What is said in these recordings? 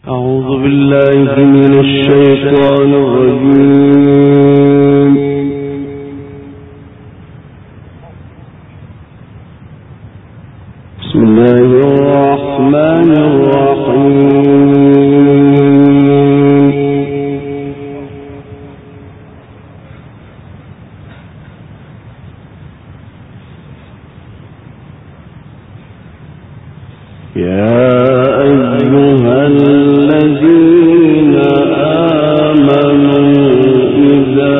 أعوذ بالله من الشيطان الرجيم. بسم الله الرحمن الرحيم. يا أيها الذين آمنوا إذا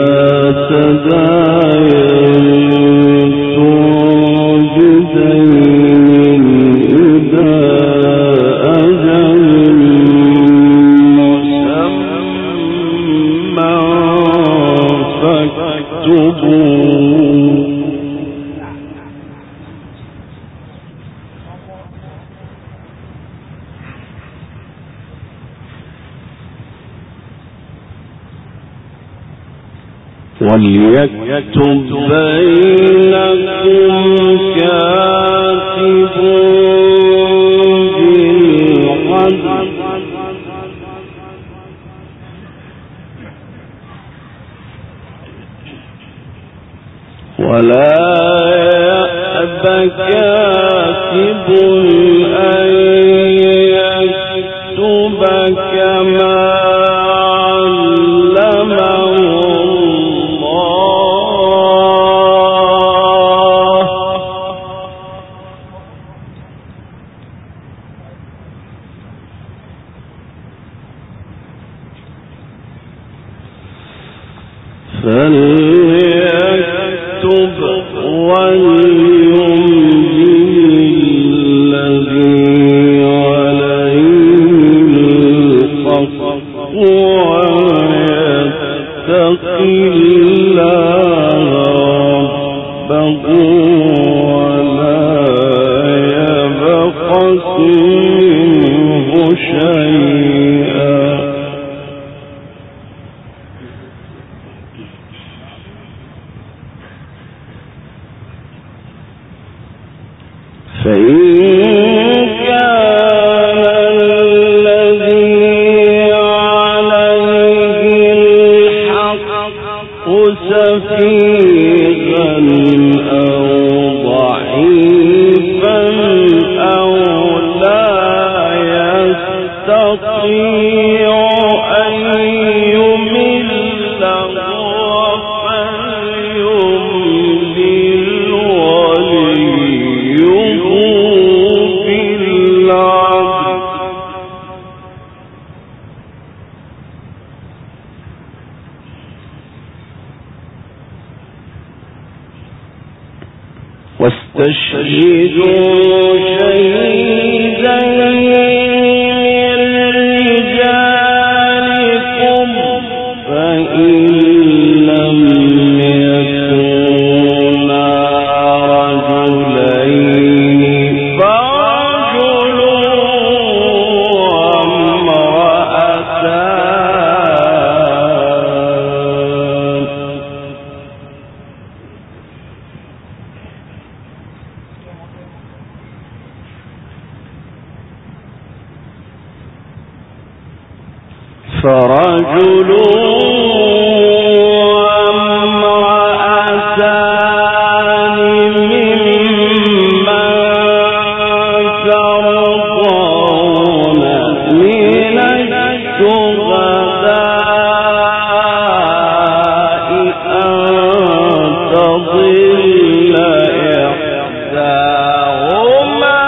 تداينتم بدين إلى أجل مسمى فاكتبوه. وليكتب بينكم كاتب بالعدل ولا يأب كاتب أن يكتب كما فليكتب وليملل الذي عليه الحق ويتق الله ربه ولا يبخس منه شيئا. فإن كان الذي عليه الحق سفيها أو ضعيفا أو لا يستطيع أن يمل واستشهدوا شهيدين من رجالكم فإن لم يكونا رجلين فرجل وامرأتان. فرجل وامرأتان ممن ترضون من الشهداء أن تضل إحداهما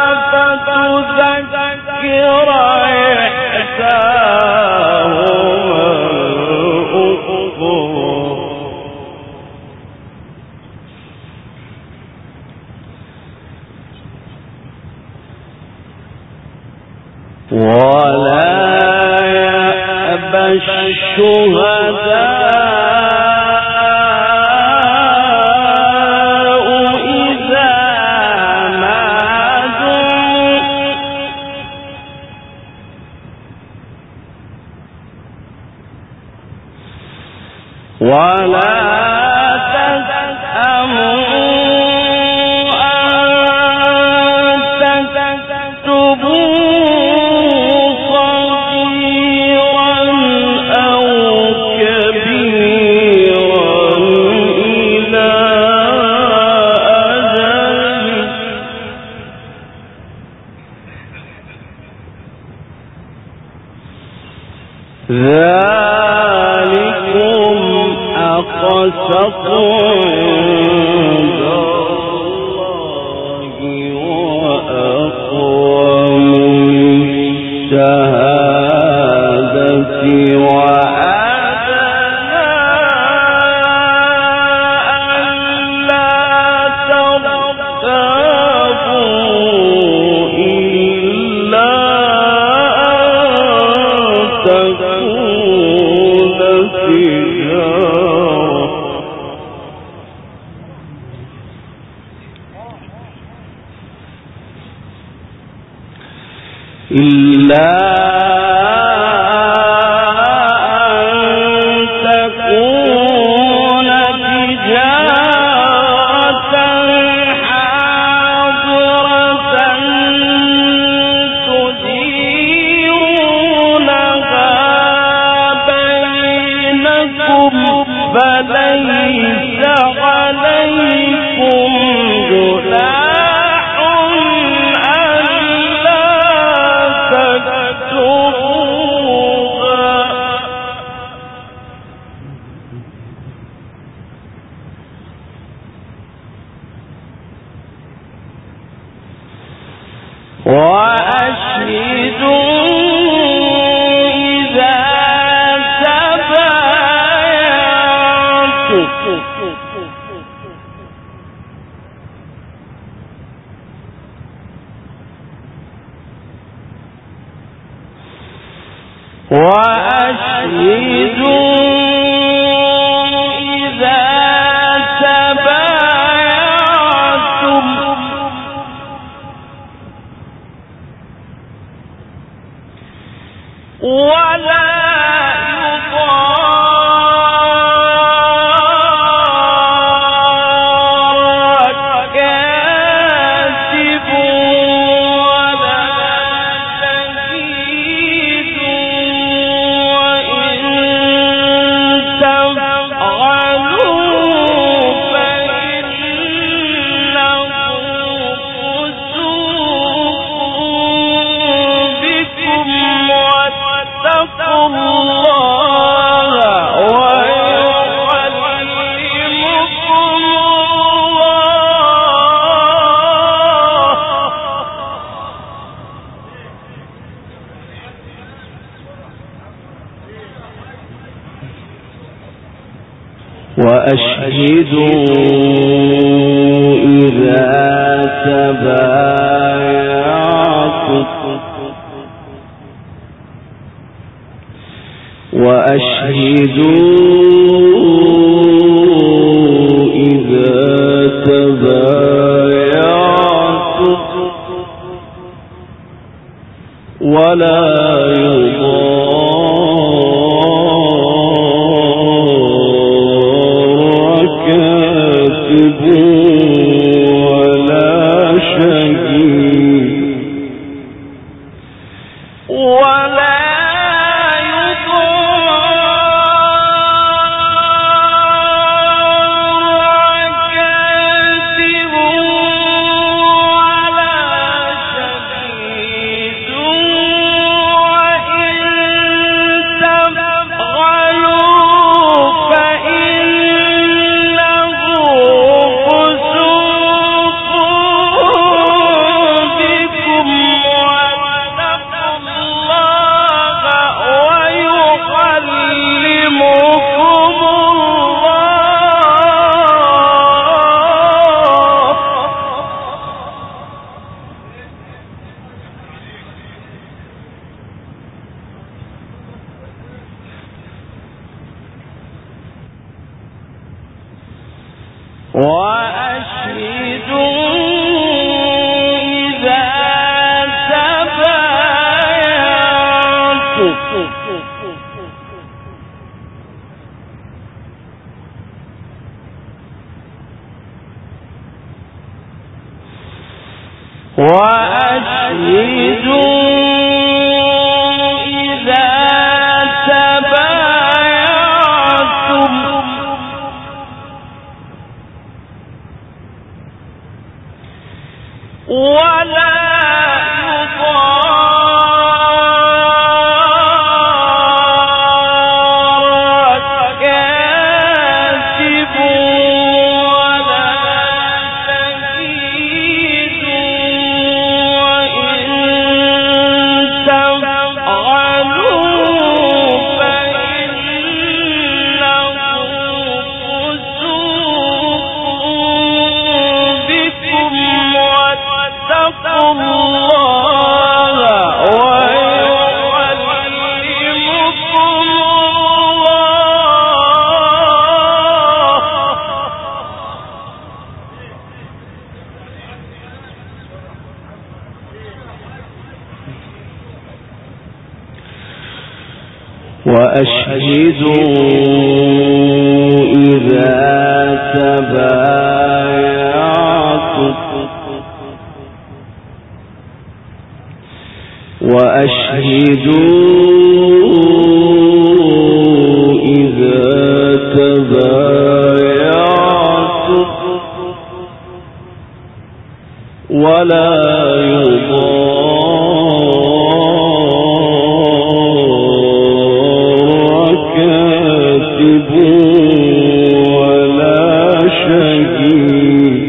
فتذكر ولا يأبى الشهداء إذا ما دعوا ولا تسأموا أن تكتبوا ذلكم أقسط عند الله وأقوم الشهادة وأدنى ألا ترتابوا إلا تكون تجارة إلا أن تكون تجارة حاضرة تديرونها بينكم فليس عليكم جناح ألا تكتبوها وأشهدوا إذا تبايعتم ولا يضار كاتب ولا شهيد وإن تفعلوا فإنه فسوق بكم واتقوا الله ويعلمكم الله وأشهدوا إذا تبايعتم وأشهدوا إذا تبايعتم ولا يضار كاتب ولا شهيد ولا وأشهدوا إذا تبايعتم ولا يضار وأشهدوا إذا تبايعتم ولا يضار كاتب ولا شهيد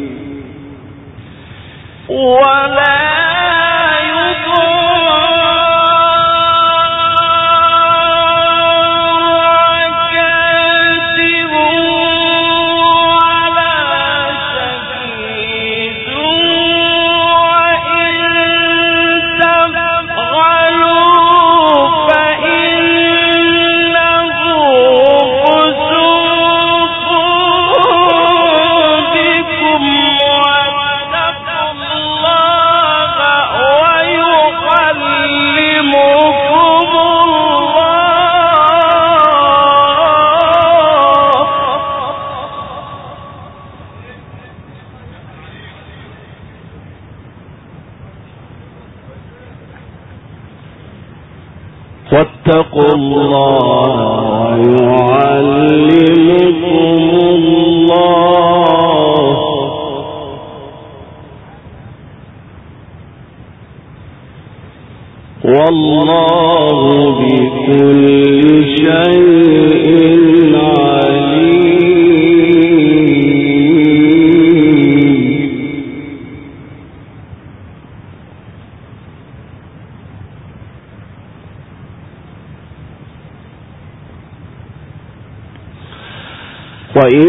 واتقوا الله ويعلمكم الله والله بكل شيء وإن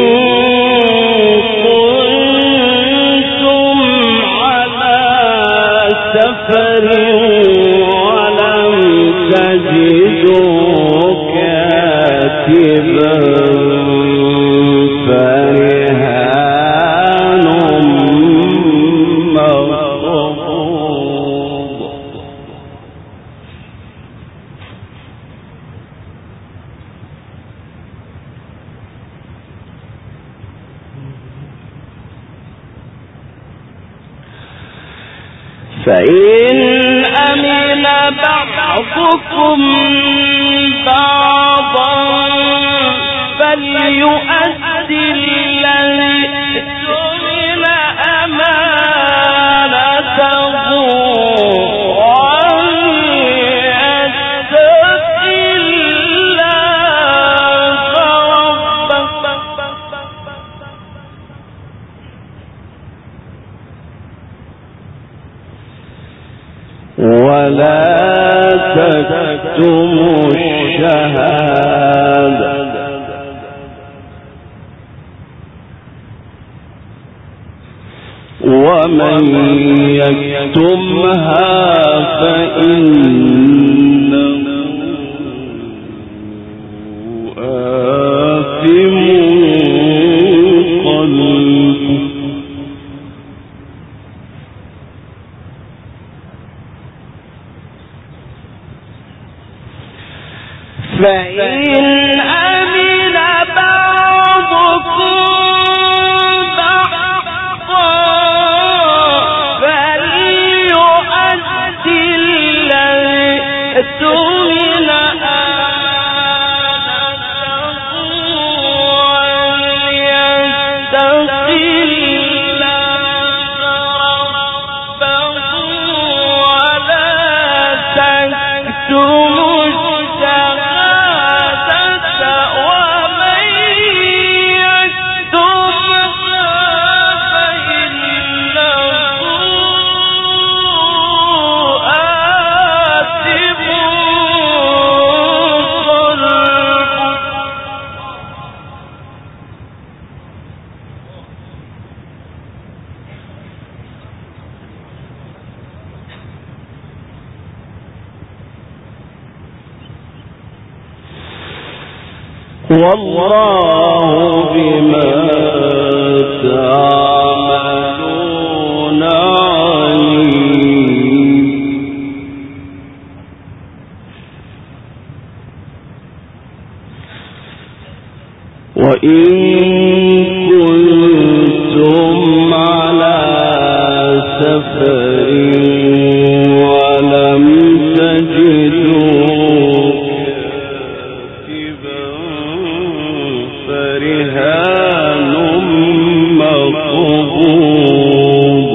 كنتم على سفر ولم تجدوا كاتبا فرهان مقبوض فإن أمن بعضكم بعضا فليؤدي الذي اؤتمن أمانته وليتق الله ربه ولا تكتموا الشهادة ومن يكتمها فإنه آثم قلبه فإن أمن بعضكم بعضا فليؤدي الذي اؤتمن أمانته وليتق الله ربه ولا تكتموا والله بما تعملون عليم وإن كنتم على سفر ولم تجدوا كاتبا فرهان مقبوض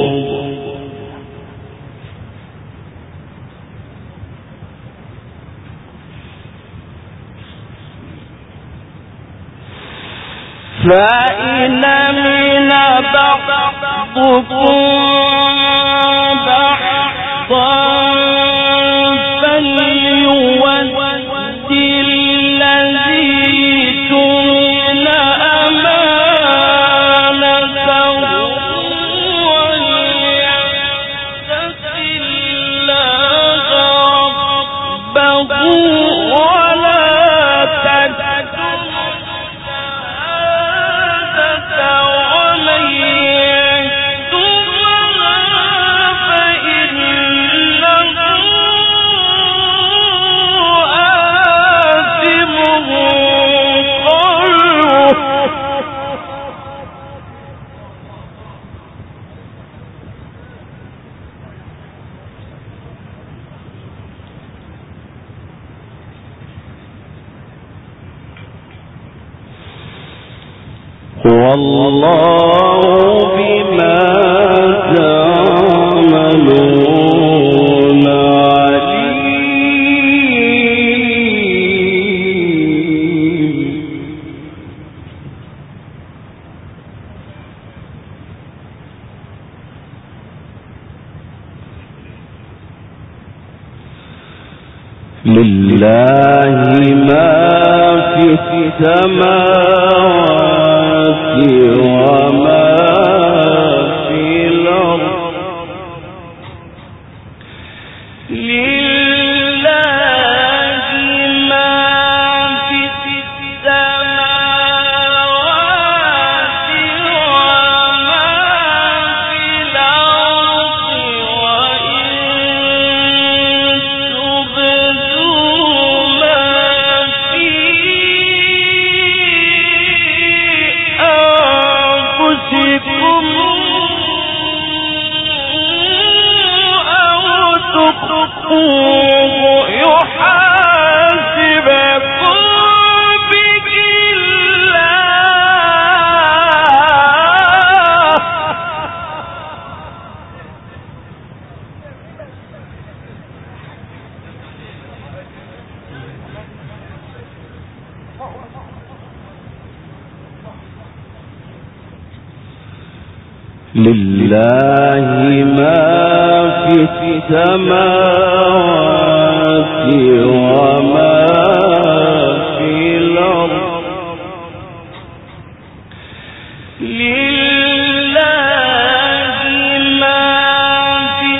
فإن من بعضكم بعضا فليؤد الذي تؤمن أمانته وليتق الله ربه ولا تكتم والله بما تعملون عليم لله ما في السماوات وما في الأرض لله ما في السماوات وما في الأرض وإن تبدوا ما في أنفسكم أو تخفوه يحاسبكم به الله لله ما في السماوات وما في الأرض لله ما في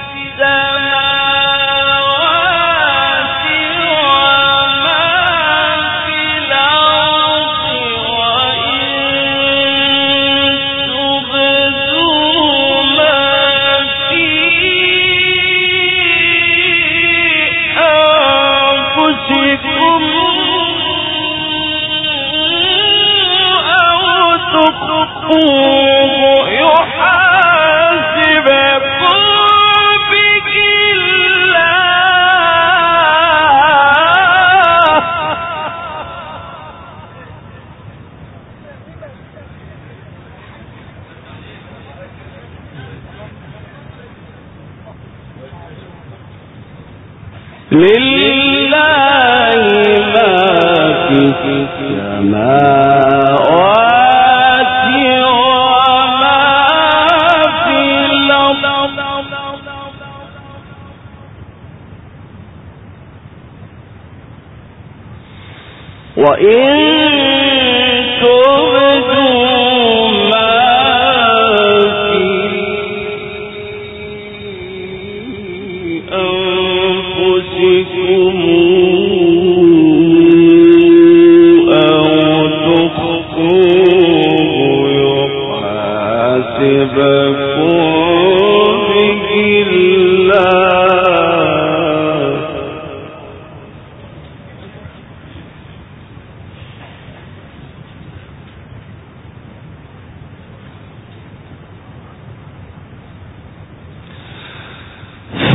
السماوات وما في الأرض وإن تبدوا ما في أنفسكم أو تخفوه يحاسبكم به الله لله ما في السماوات وما في الأرض وإن تبدوا ما في أنفسكم أو تخفوه يحاسبكم به الله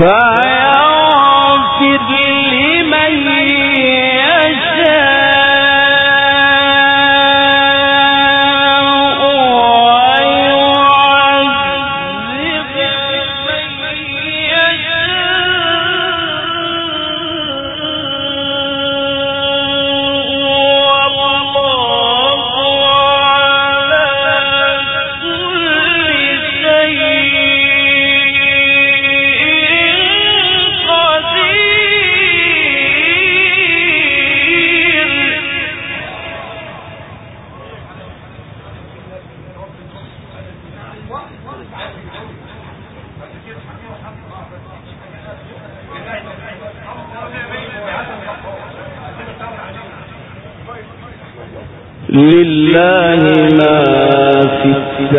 لله ما في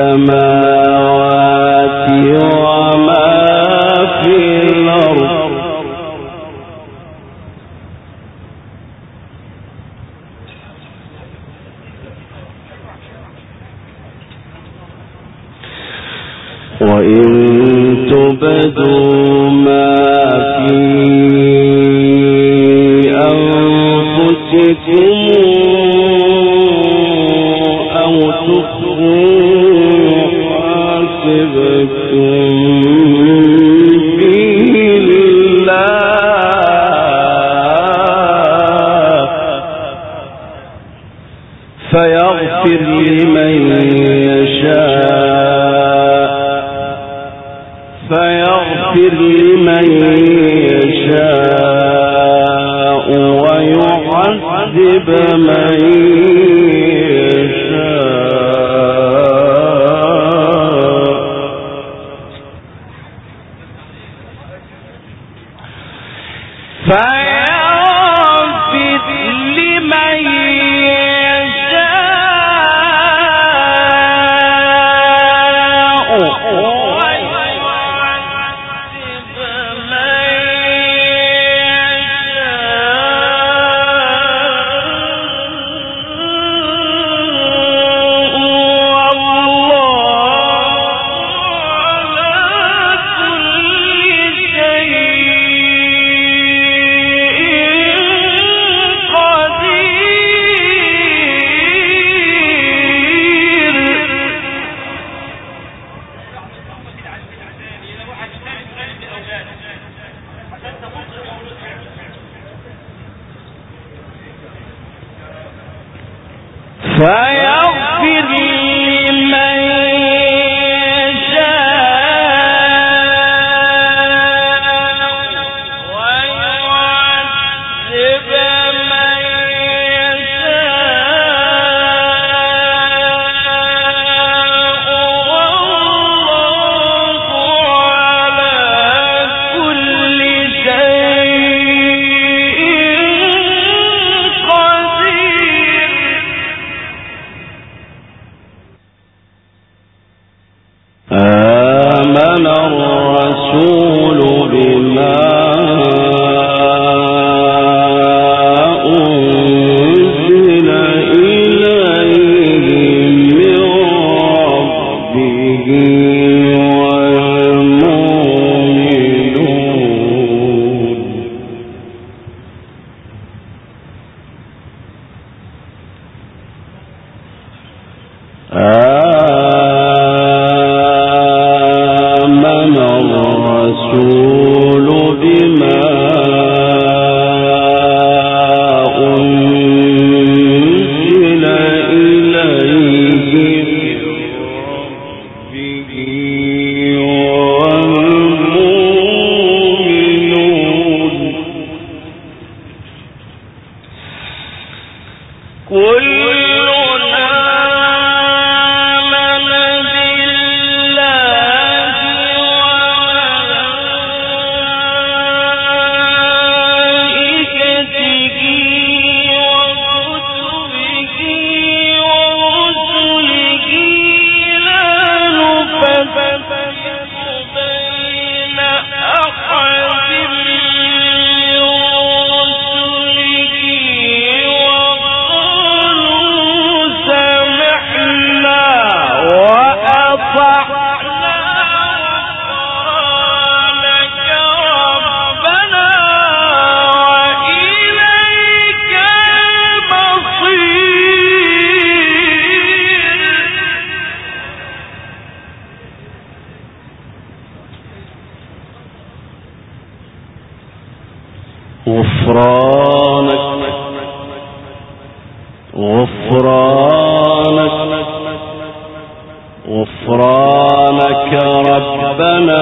السماوات وما في الأرض وإن تبدوا ما في أنفسكم أو تخفوه يحاسبكم به الله فيغفر لمن يشاء ويعذب من غفرانك ربنا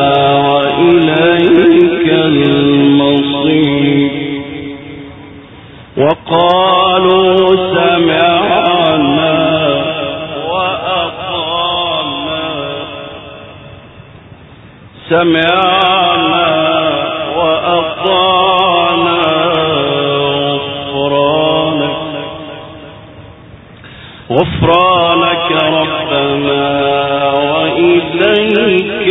وإليك المصير وقالوا سمعنا وأطعنا غفرانك ربنا وإليك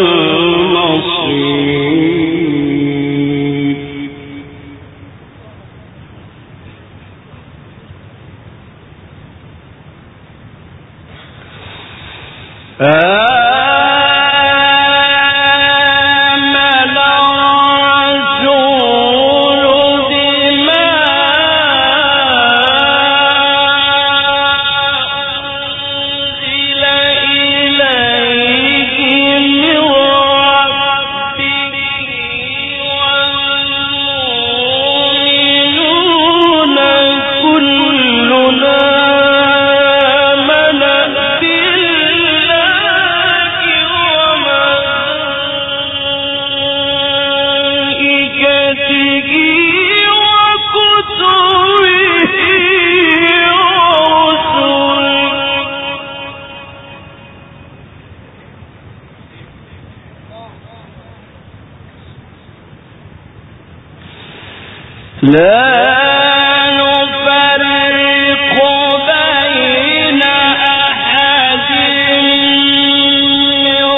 المصير لا نفرق بين أحد من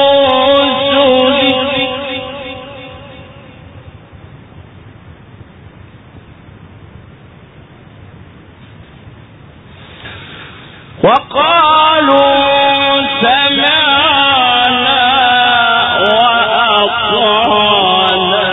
رسله وقالوا سمعنا وأطعنا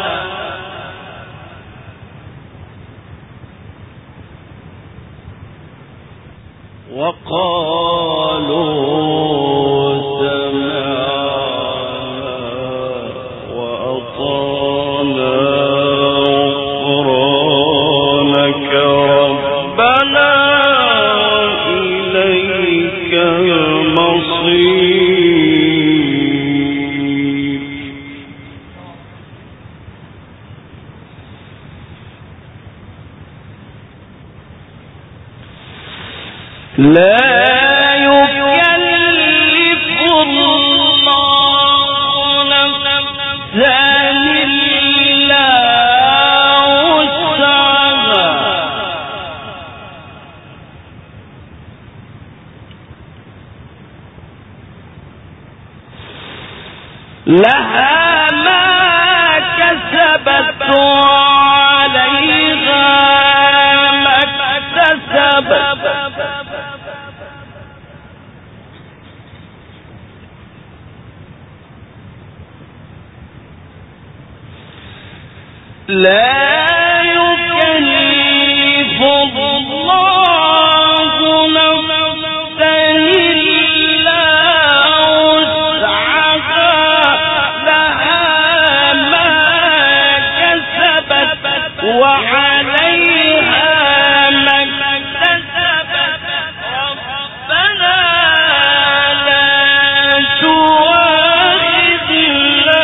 غفرانك ربنا وإليك المصير لا يكلف الله نفسا إلا وسعها لها ما كسبت وعليها ما اكتسبت لا يكلف الله نفسا إلا وسعها لها ما كسبت وعليها ما اكتسبت ربنا لا تؤاخذنا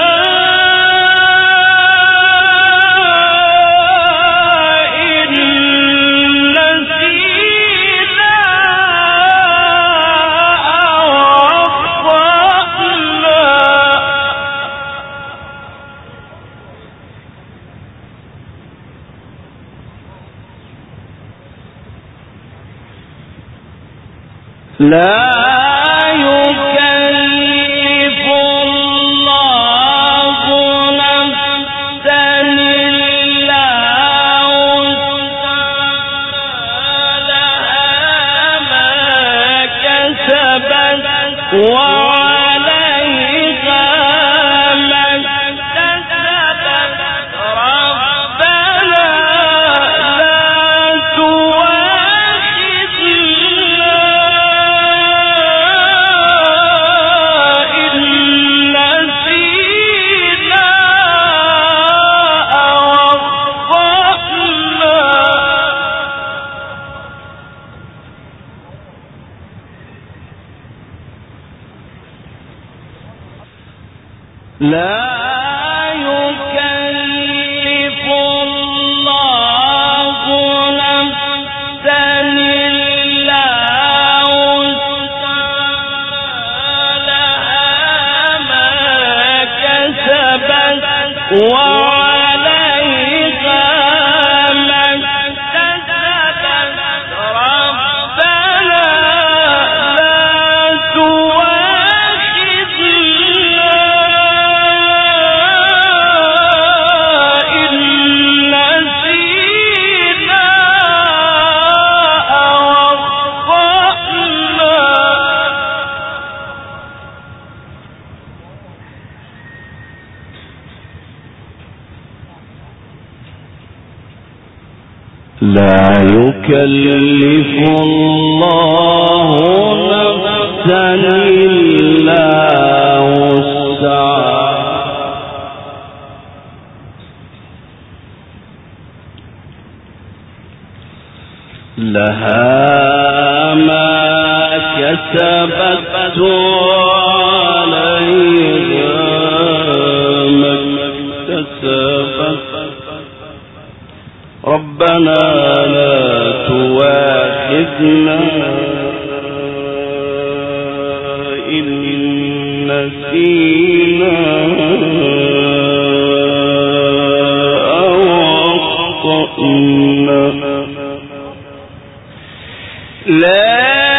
لا يكلف الله نفسا إلا وسعها لها ما كسبت وعليها ما اكتسبت ربنا لا تؤاخذنا إن نسينا أو لا يكلف الله نفسا إلا وسعها لها ما كسبت وعليها ما اكتسبت ربنا لا تواخذنا إن نسينا أو أخطأنا لا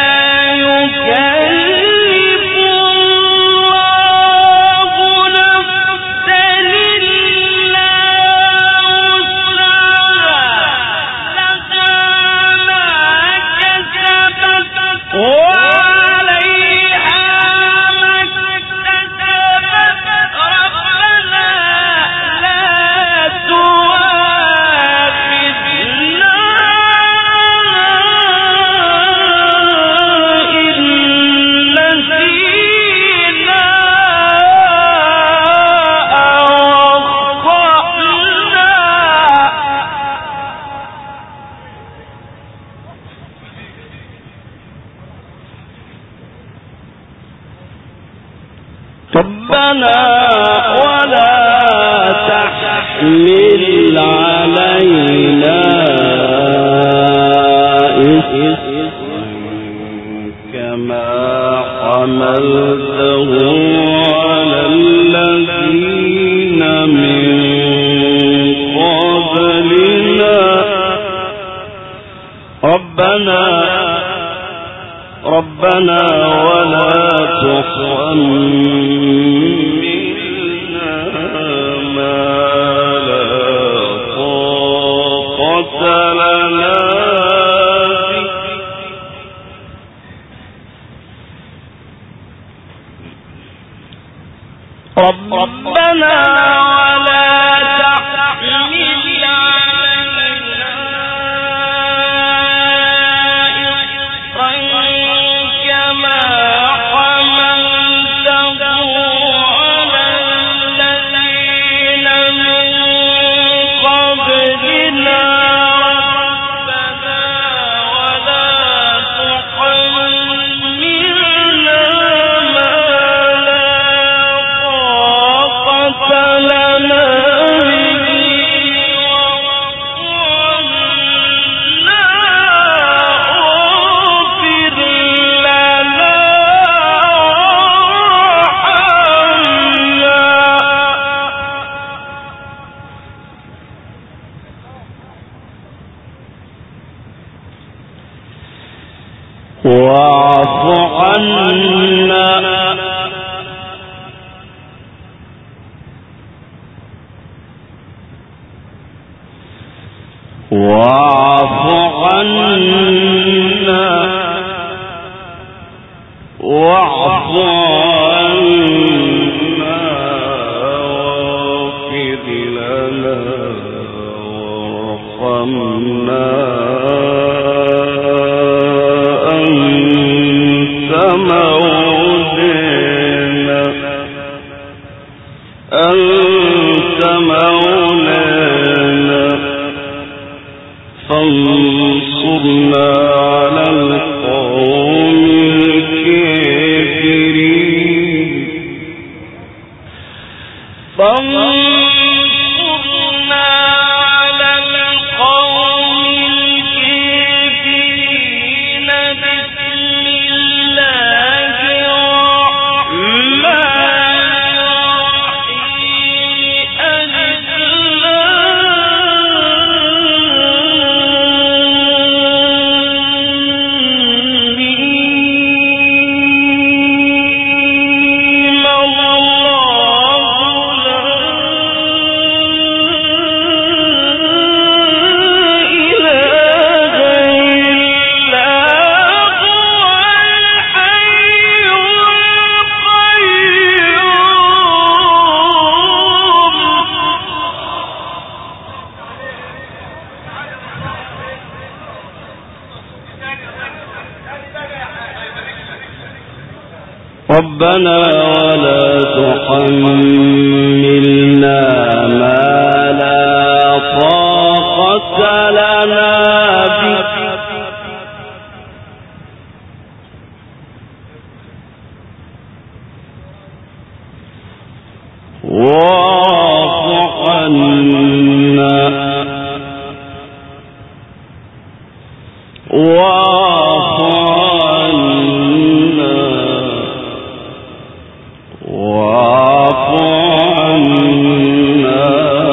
ربنا ولا تحمل علينا إصرا كما حملته على الذين من قبلنا ربنا ولا تحملنا ما لا طاقة لنا به ربنا ولا تحمل علينا إصرا كما حملته على الذين من قبلنا ربنا ولا تحملنا ما لا طاقة لنا واعف عنا واعف عنا واعف عنا واغفر لنا وارحمنا أنت مولانا فانصرنا على القوم الكافرين ربنا ولا تحملنا ما لا طاقة لنا به واعف عنا واعف عنا واعف عنا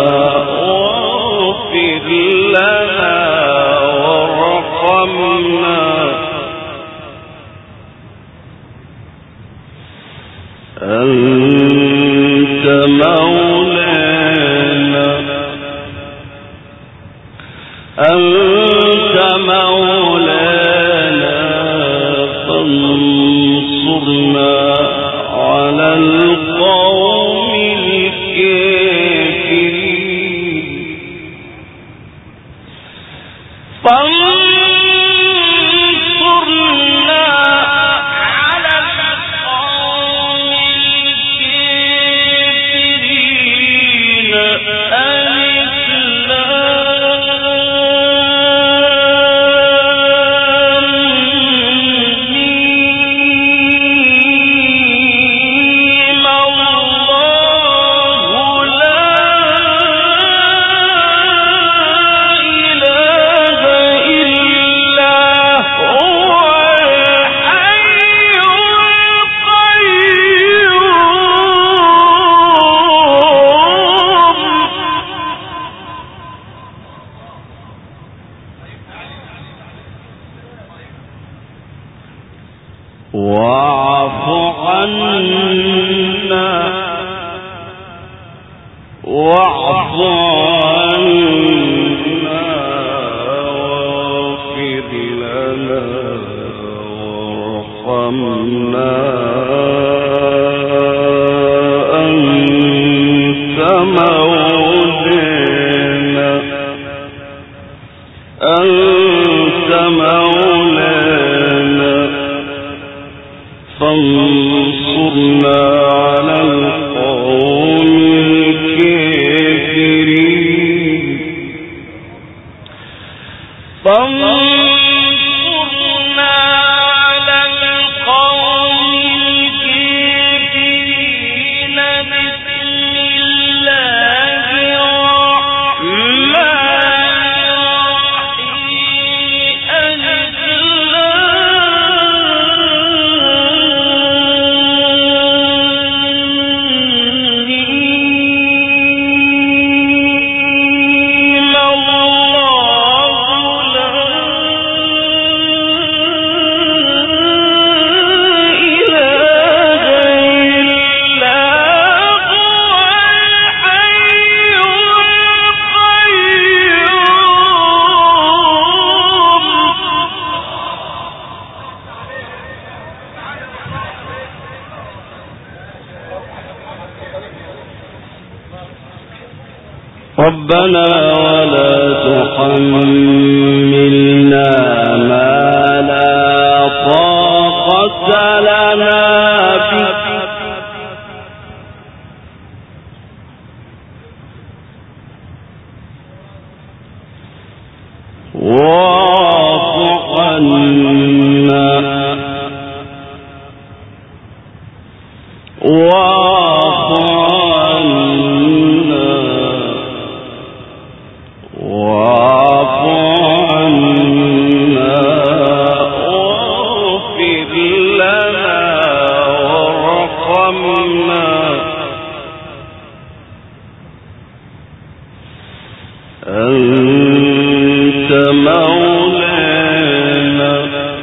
واغفر لنا وارحمنا أنت مولانا فانصرنا على القوم الكافرين فانصرنا على القوم الكافرين واعف عنا واعف عنا واغفر لنا وارحمنا أنت مولانا فانصرنا على القوم الكافرين فانصرنا على القوم الكافرين بسم الله الرحمن ربنا ولا تحملنا ما لا طاقة لنا به واعف عنا واعف عنا واعف عنا واغفر لنا وارحمنا أنت مولانا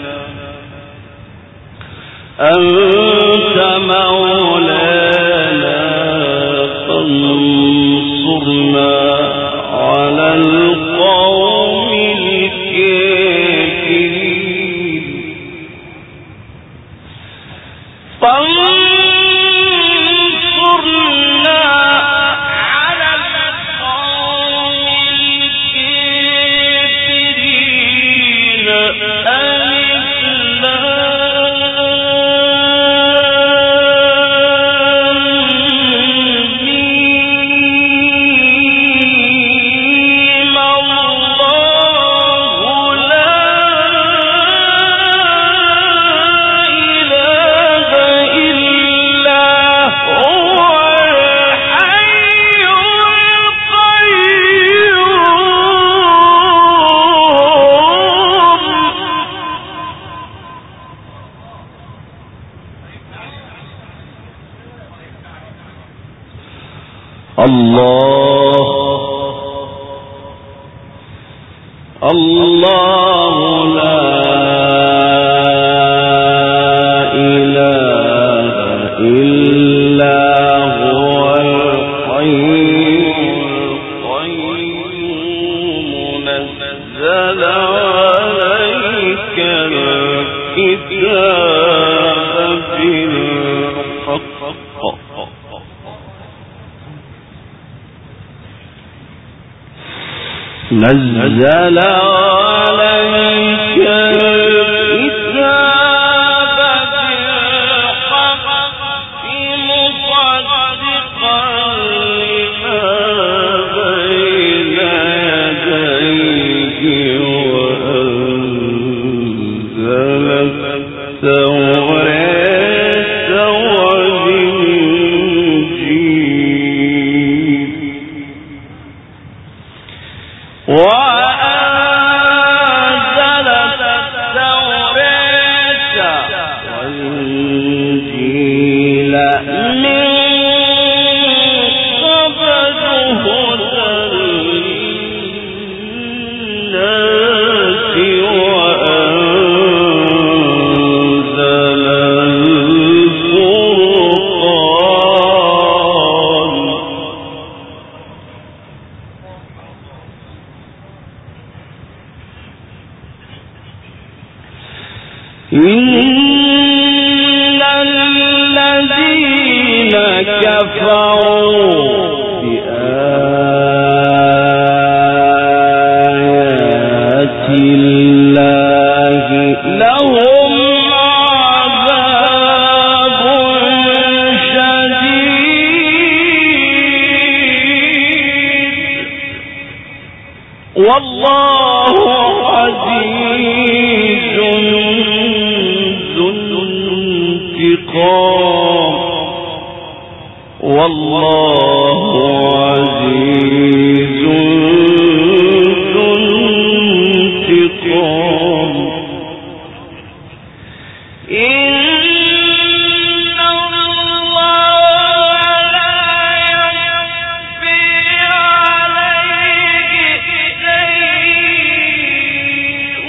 نزل عليك الكتاب بالحق مصدقا لما بين يديه وأنزل التوراة والإنجيل وأنزل التوراة والإنجيل من قبل هدى للناس وأنزل الفرقان إن الذين كفروا بآيات الله لهم عذاب شديد والله عزيز والله عزيز ذو انتقام إن الله لا يخفى عليه شيء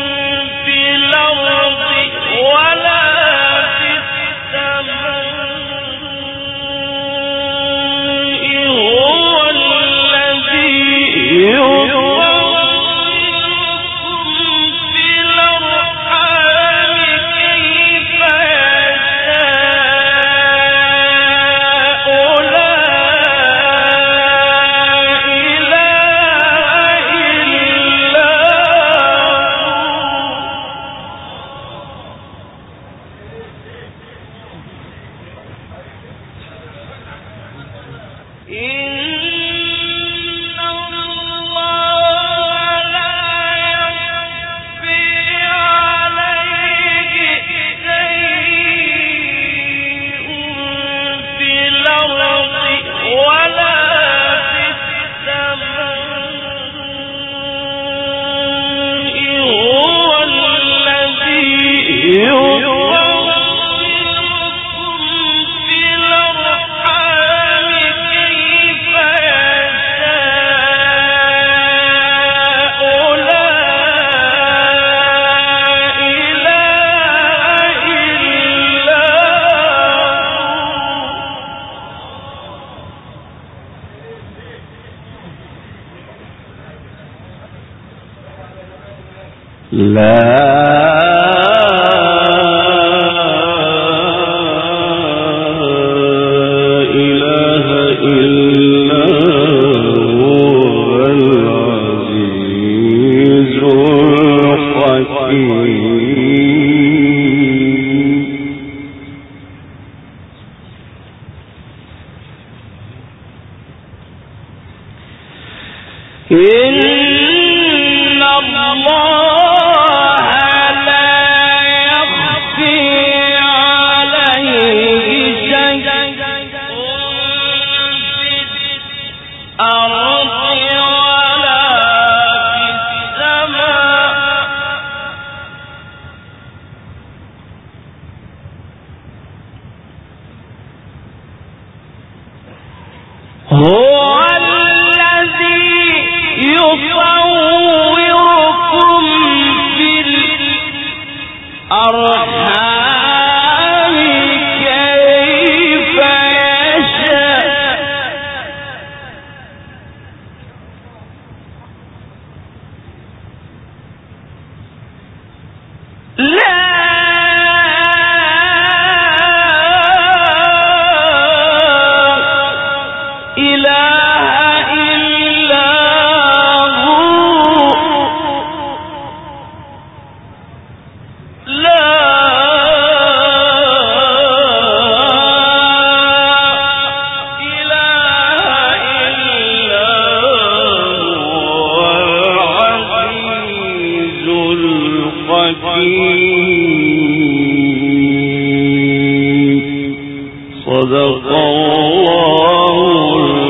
في الأرض ولا في السماء إن الله حكيم. صدق الله